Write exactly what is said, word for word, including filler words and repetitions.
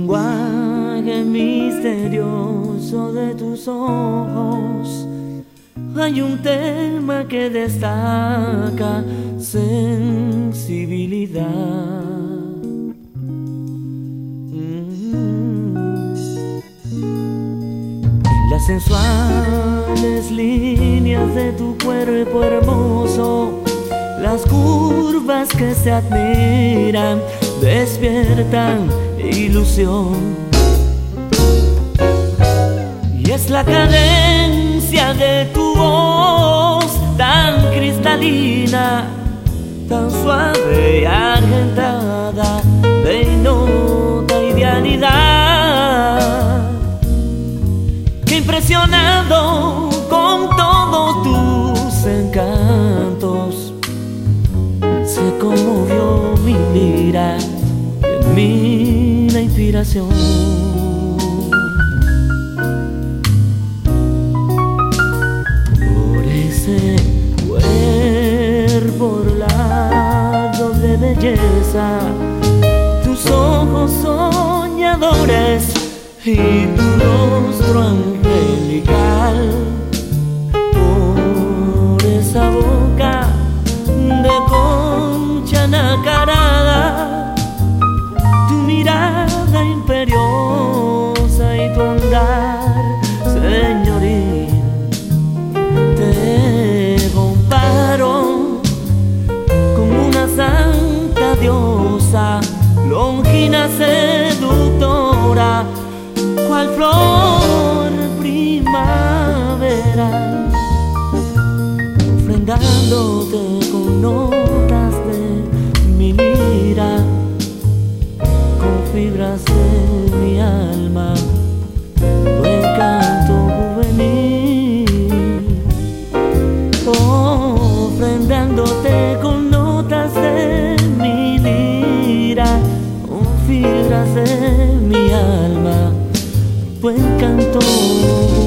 lenguaje misterioso de tus ojos hay un tema que destaca sensibilidad. Mm. En las sensuales líneas de tu cuerpo hermoso, las curvas que se admiran despiertan ilusión. Y es la cadencia de tu voz tan cristalina, tan suave y argentada, de innota idealidad, que impresionado con todos tus encantos se conmovió mi lira y en mí la inspiración. Por ese cuerpo orlado de belleza, tus ojos soñadores y tu rostro angelical, por esa boca de concha nacarada, tu mirada imperiosa y tu andar señoril, te comparo con una santa diosa, longina seductora, cual flor primaveral, ofrendándote con notas de mi lira, con fibras de mi alma, tu encanto juvenil, ofrendándote con notas de mi lira, con fibras de mi alma, tu encanto juvenil.